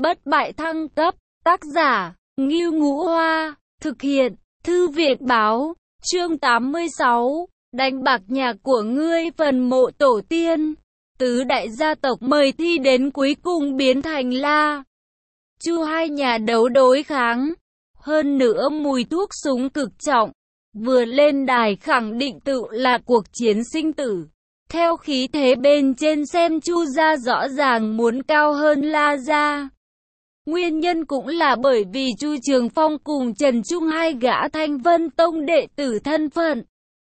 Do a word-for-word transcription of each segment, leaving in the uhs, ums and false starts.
bất bại thăng cấp, tác giả, Ngưu Ngũ Hoa, thực hiện, Thư viện Báo, chương tám mươi sáu, đánh bạc nhà của ngươi phần mộ tổ tiên, tứ đại gia tộc mời thi đến cuối cùng biến thành La Chu hai nhà đấu đối kháng, hơn nữa mùi thuốc súng cực trọng, vừa lên đài khẳng định tự là cuộc chiến sinh tử. Theo khí thế bên trên xem Chu gia rõ ràng muốn cao hơn La gia. Nguyên nhân cũng là bởi vì Chu Trường Phong cùng Trần Trung hai gã Thanh Vân Tông đệ tử thân phận.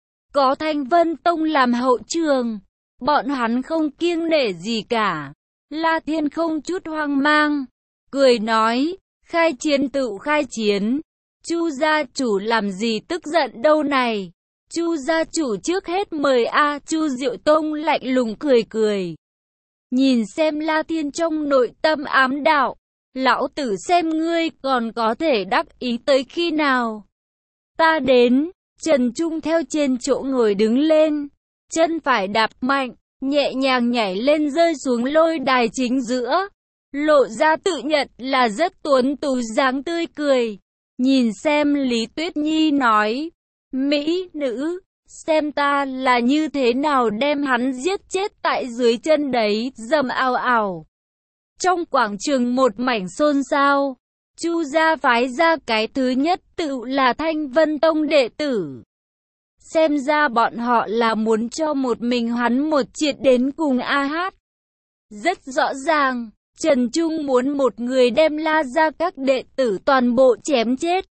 Có Thanh Vân Tông làm hậu trường, bọn hắn không kiêng nể gì cả. La Thiên không chút hoang mang, cười nói, khai chiến tự khai chiến. Chu gia chủ làm gì tức giận đâu này. Chu gia chủ trước hết mời a. Chu Diệu Tông lạnh lùng cười cười. Nhìn xem La Thiên trong nội tâm ám đạo. Lão tử xem ngươi còn có thể đắc ý tới khi nào. Ta đến. Trần Trung theo trên chỗ ngồi đứng lên. Chân phải đạp mạnh, nhẹ nhàng nhảy lên rơi xuống lôi đài chính giữa. Lộ ra tự nhận là rất tuấn tú dáng tươi cười. Nhìn xem Lý Tuyết Nhi nói. Mỹ nữ, xem ta là như thế nào đem hắn giết chết tại dưới chân đấy, dầm ào ào. Trong quảng trường một mảnh xôn xao, Chu gia phái ra cái thứ nhất tự là Thanh Vân Tông đệ tử. Xem ra bọn họ là muốn cho một mình hắn một triệt đến cùng a hát. Rất rõ ràng, Trần Trung muốn một người đem La gia các đệ tử toàn bộ chém chết.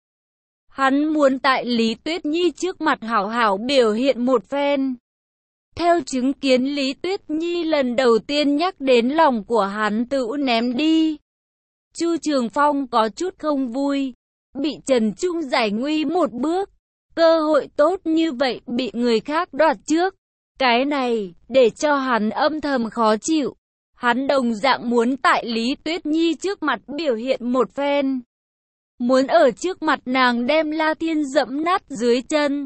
Hắn muốn tại Lý Tuyết Nhi trước mặt hảo hảo biểu hiện một phen. Theo chứng kiến Lý Tuyết Nhi lần đầu tiên nhắc đến lòng của hắn tự ném đi. Chu Trường Phong có chút không vui, bị Trần Trung giải nguy một bước. Cơ hội tốt như vậy bị người khác đoạt trước. Cái này, để cho hắn âm thầm khó chịu. Hắn đồng dạng muốn tại Lý Tuyết Nhi trước mặt biểu hiện một phen. Muốn ở trước mặt nàng đem La Thiên dẫm nát dưới chân.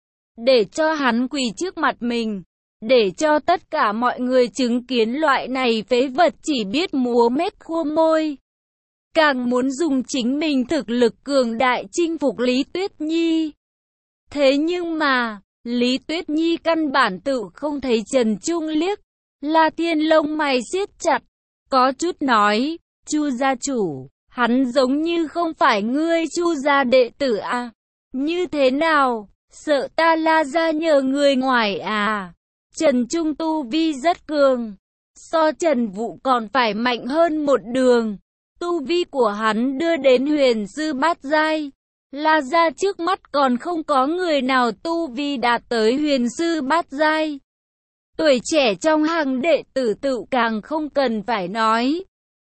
Để cho hắn quỳ trước mặt mình. Để cho tất cả mọi người chứng kiến loại này phế vật chỉ biết múa mép khua môi. Càng muốn dùng chính mình thực lực cường đại chinh phục Lý Tuyết Nhi. Thế nhưng mà, Lý Tuyết Nhi căn bản tự không thấy Trần Trung liếc. La Thiên lông mày siết chặt, có chút nói, Chu gia chủ. Hắn giống như không phải ngươi Chu gia đệ tử à? Như thế nào? Sợ ta La gia nhờ người ngoài à? Trần Trung tu vi rất cường. So Trần Vũ còn phải mạnh hơn một đường. Tu vi của hắn đưa đến huyền sư bát giai. La gia trước mắt còn không có người nào tu vi đạt tới huyền sư bát giai. Tuổi trẻ trong hàng đệ tử tự càng không cần phải nói.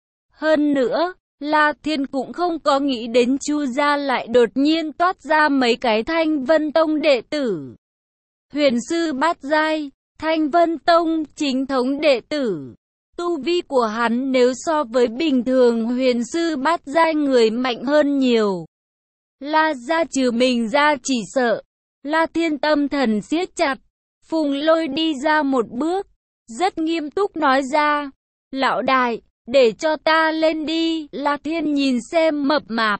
Hơn nữa, La Thiên cũng không có nghĩ đến Chu gia lại đột nhiên toát ra mấy cái Thanh Vân Tông đệ tử. Huyền sư bát giai, Thanh Vân Tông chính thống đệ tử. Tu vi của hắn nếu so với bình thường huyền sư bát giai người mạnh hơn nhiều. La gia trừ mình ra chỉ sợ. La Thiên tâm thần siết chặt. Phùng Lôi đi ra một bước, rất nghiêm túc nói ra. Lão đại, để cho ta lên đi. La Thiên nhìn xem mập mạp.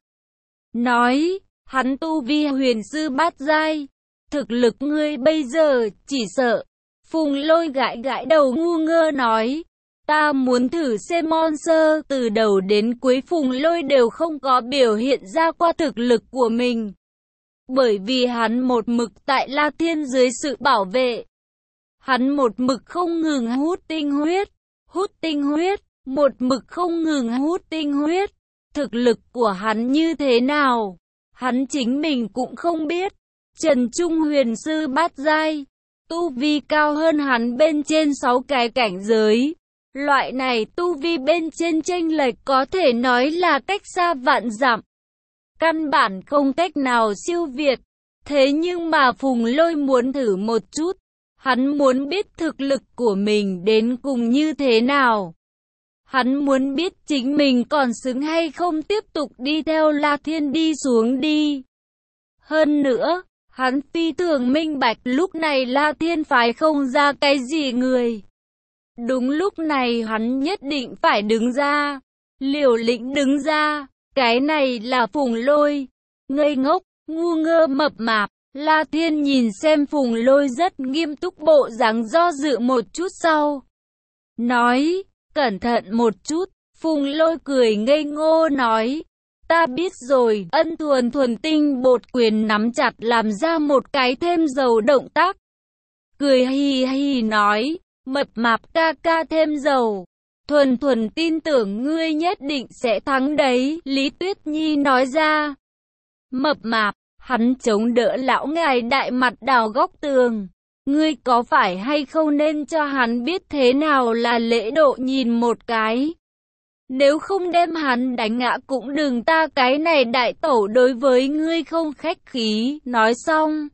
Nói, hắn tu vi huyền sư bát giai. Thực lực ngươi bây giờ, chỉ sợ. Phùng Lôi gãi gãi đầu ngu ngơ nói. Ta muốn thử xem monster. Từ đầu đến cuối Phùng Lôi đều không có biểu hiện ra qua thực lực của mình. Bởi vì hắn một mực tại La Thiên dưới sự bảo vệ. Hắn một mực không ngừng hút tinh huyết. Hút tinh huyết. Một mực không ngừng hút tinh huyết. Thực lực của hắn như thế nào? Hắn chính mình cũng không biết. Trần Trung huyền sư bát giai. Tu vi cao hơn hắn bên trên sáu cái cảnh giới. Loại này tu vi bên trên chênh lệch có thể nói là cách xa vạn dặm. Căn bản không cách nào siêu việt. Thế nhưng mà Phùng Lôi muốn thử một chút. Hắn muốn biết thực lực của mình đến cùng như thế nào. Hắn muốn biết chính mình còn xứng hay không tiếp tục đi theo La Thiên đi xuống đi. Hơn nữa, hắn phi thường minh bạch lúc này La Thiên phái không ra cái gì người. Đúng lúc này hắn nhất định phải đứng ra. liều lĩnh đứng ra. Cái này là Phùng Lôi. Ngây ngốc, ngu ngơ mập mạp. La Thiên nhìn xem Phùng Lôi rất nghiêm túc, bộ dáng do dự một chút sau. Nói, cẩn thận một chút. Phùng Lôi cười ngây ngô nói, ta biết rồi. Ân Thuần thuần tinh bột quyền nắm chặt làm ra một cái thêm dầu động tác. Cười hì hì nói, mập mạp ca ca thêm dầu. Thuần thuần tin tưởng ngươi nhất định sẽ thắng đấy, Lý Tuyết Nhi nói ra. Mập mạp, hắn chống đỡ lão ngài đại mặt đào góc tường. Ngươi có phải hay không nên cho hắn biết thế nào là lễ độ nhìn một cái. Nếu không đem hắn đánh ngã cũng đừng, ta cái này đại tẩu đối với ngươi không khách khí. Nói xong,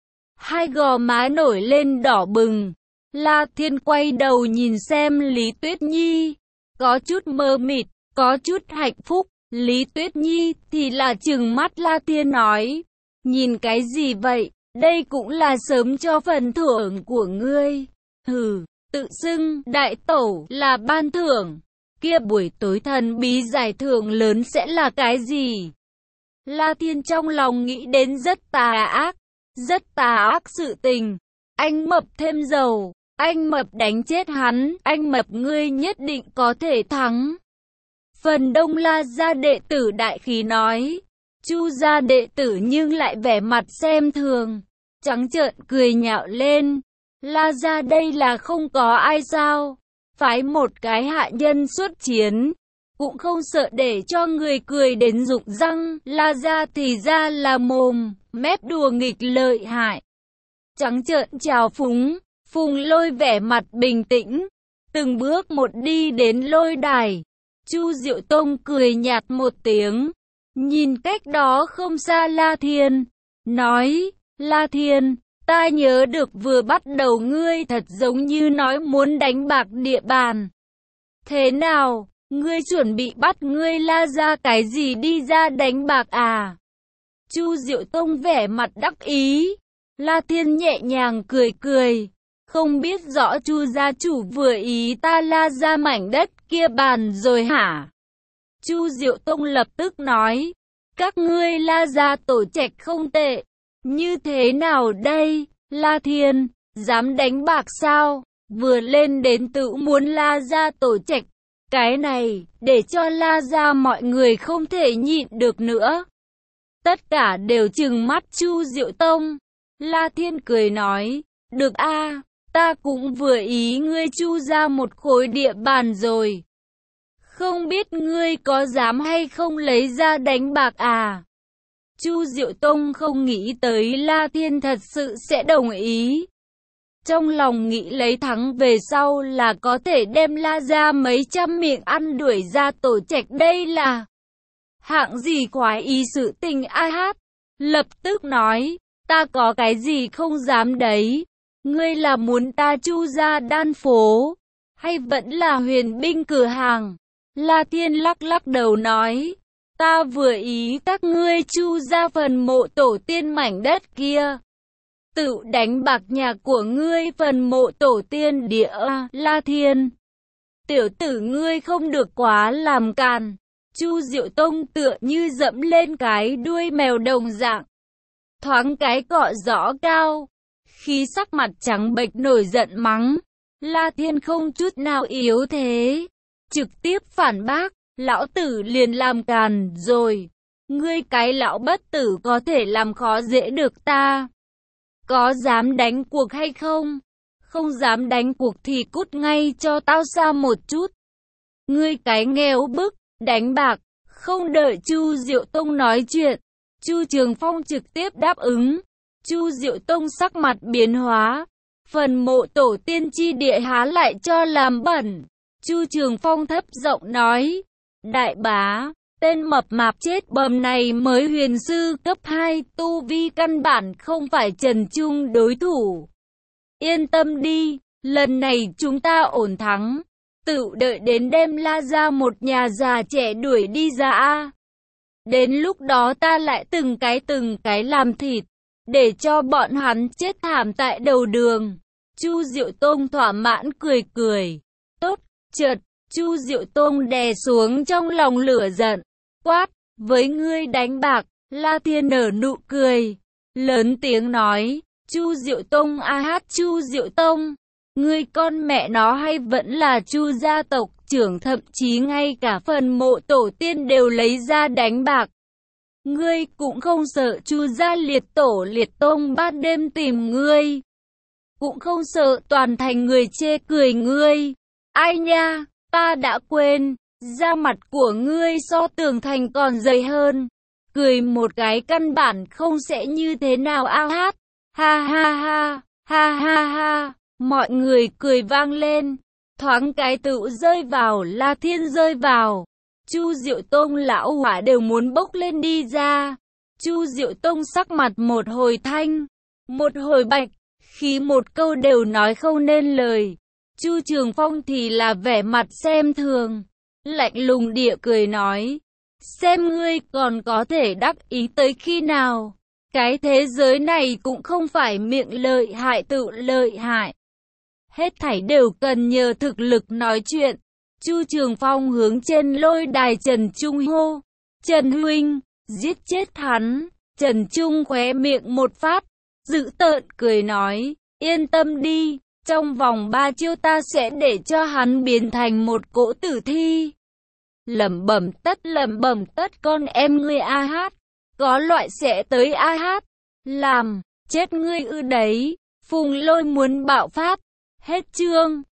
hai gò má nổi lên đỏ bừng. La Thiên quay đầu nhìn xem Lý Tuyết Nhi, có chút mơ mịt, có chút hạnh phúc. Lý Tuyết Nhi thì là trừng mắt La Thiên nói, nhìn cái gì vậy, đây cũng là sớm cho phần thưởng của ngươi. Hừ, tự xưng đại tẩu là ban thưởng, kia buổi tối thần bí giải thưởng lớn sẽ là cái gì? La Thiên trong lòng nghĩ đến rất tà ác, rất tà ác sự tình. Anh Mập thêm dầu, anh Mập đánh chết hắn, anh Mập ngươi nhất định có thể thắng. Phần đông La gia đệ tử đại khí nói, Chu gia đệ tử nhưng lại vẻ mặt xem thường, trắng trợn cười nhạo lên. La gia đây là không có ai sao? Phái một cái hạ nhân xuất chiến, cũng không sợ để cho người cười đến rụng răng. La gia thì ra là mồm, mép đùa nghịch lợi hại. Trắng trợn chào phúng, Phùng Lôi vẻ mặt bình tĩnh, từng bước một đi đến lôi đài. Chu Diệu Tông cười nhạt một tiếng, nhìn cách đó không xa La Thiên, nói, La Thiên, ta nhớ được vừa bắt đầu ngươi thật giống như nói muốn đánh bạc địa bàn. Thế nào, ngươi chuẩn bị bắt ngươi La gia cái gì đi ra đánh bạc à? Chu Diệu Tông vẻ mặt đắc ý. La Thiên nhẹ nhàng cười cười, không biết rõ Chu gia chủ vừa ý ta La gia mảnh đất kia bàn rồi hả? Chu Diệu Tông lập tức nói, các ngươi La gia tổ trạch không tệ, như thế nào đây? La Thiên, dám đánh bạc sao? Vừa lên đến tự muốn La gia tổ trạch, cái này, để cho La gia mọi người không thể nhịn được nữa. Tất cả đều trừng mắt Chu Diệu Tông. La Thiên cười nói, được a, ta cũng vừa ý ngươi Chu gia một khối địa bàn rồi. Không biết ngươi có dám hay không lấy ra đánh bạc à? Chu Diệu Tông không nghĩ tới La Thiên thật sự sẽ đồng ý. Trong lòng nghĩ lấy thắng về sau là có thể đem La gia mấy trăm miệng ăn đuổi ra tổ trạch, đây là hạng gì khoái ý sự tình a hát. Lập tức nói, ta có cái gì không dám đấy. Ngươi là muốn ta Chu gia đan phố, hay vẫn là huyền binh cửa hàng? La Thiên lắc lắc đầu nói, ta vừa ý các ngươi Chu gia phần mộ tổ tiên mảnh đất kia. Tự đánh bạc nhà của ngươi phần mộ tổ tiên địa. La Thiên, tiểu tử ngươi không được quá làm càn. Chu Diệu Tông tựa như dẫm lên cái đuôi mèo đồng dạng, thoáng cái cọ rõ cao, khí sắc mặt trắng bệch nổi giận mắng. La Thiên không chút nào yếu thế, trực tiếp phản bác, lão tử liền làm càn rồi. Ngươi cái lão bất tử có thể làm khó dễ được ta. Có dám đánh cuộc hay không? Không dám đánh cuộc thì cút ngay cho tao xa một chút. Ngươi cái nghèo bức, đánh bạc. Không đợi Chu Diệu Tông nói chuyện, Chu Trường Phong trực tiếp đáp ứng. Chu Diệu Tông sắc mặt biến hóa, phần mộ tổ tiên chi địa há lại cho làm bẩn. Chu Trường Phong thấp giọng nói, đại bá, tên mập mạp chết bầm này mới huyền sư cấp hai, tu vi căn bản không phải Trần Trung đối thủ. Yên tâm đi, lần này chúng ta ổn thắng. Tự đợi đến đêm La gia một nhà già trẻ đuổi đi ra a. Đến lúc đó ta lại từng cái từng cái làm thịt, để cho bọn hắn chết thảm tại đầu đường. Chu Diệu Tông thỏa mãn cười cười. Tốt, chợt, Chu Diệu Tông đè xuống trong lòng lửa giận, quát, với ngươi đánh bạc. La Thiên nở nụ cười, lớn tiếng nói, Chu Diệu Tông a hát Chu Diệu Tông, ngươi con mẹ nó hay vẫn là Chu gia tộc trưởng, thậm chí ngay cả phần mộ tổ tiên đều lấy ra đánh bạc. Ngươi cũng không sợ Chu gia liệt tổ liệt tông ban đêm tìm ngươi, cũng không sợ toàn thành người chê cười ngươi. Ai nha, ta đã quên, da mặt của ngươi so tường thành còn dày hơn. Cười một cái căn bản không sẽ như thế nào a hát. Ha ha ha, ha ha ha, mọi người cười vang lên, thoáng cái tựu rơi vào, La Thiên rơi vào. Chu Diệu Tông lão hỏa đều muốn bốc lên đi ra. Chu Diệu Tông sắc mặt một hồi thanh, một hồi bạch, khí một câu đều nói không nên lời. Chu Trường Phong thì là vẻ mặt xem thường, lạnh lùng địa cười nói, xem ngươi còn có thể đắc ý tới khi nào. Cái thế giới này cũng không phải miệng lợi hại tự lợi hại, hết thảy đều cần nhờ thực lực nói chuyện. Chu Trường Phong hướng trên lôi đài Trần Trung hô, Trần huynh, giết chết hắn. Trần Trung khóe miệng một phát, dữ tợn cười nói, yên tâm đi, trong vòng ba chiêu ta sẽ để cho hắn biến thành một cỗ tử thi. Lẩm bẩm tất lẩm bẩm tất con em ngươi a hát, có loại sẽ tới a hát, làm chết ngươi ư đấy. Phùng Lôi muốn bạo phát. Hết chương.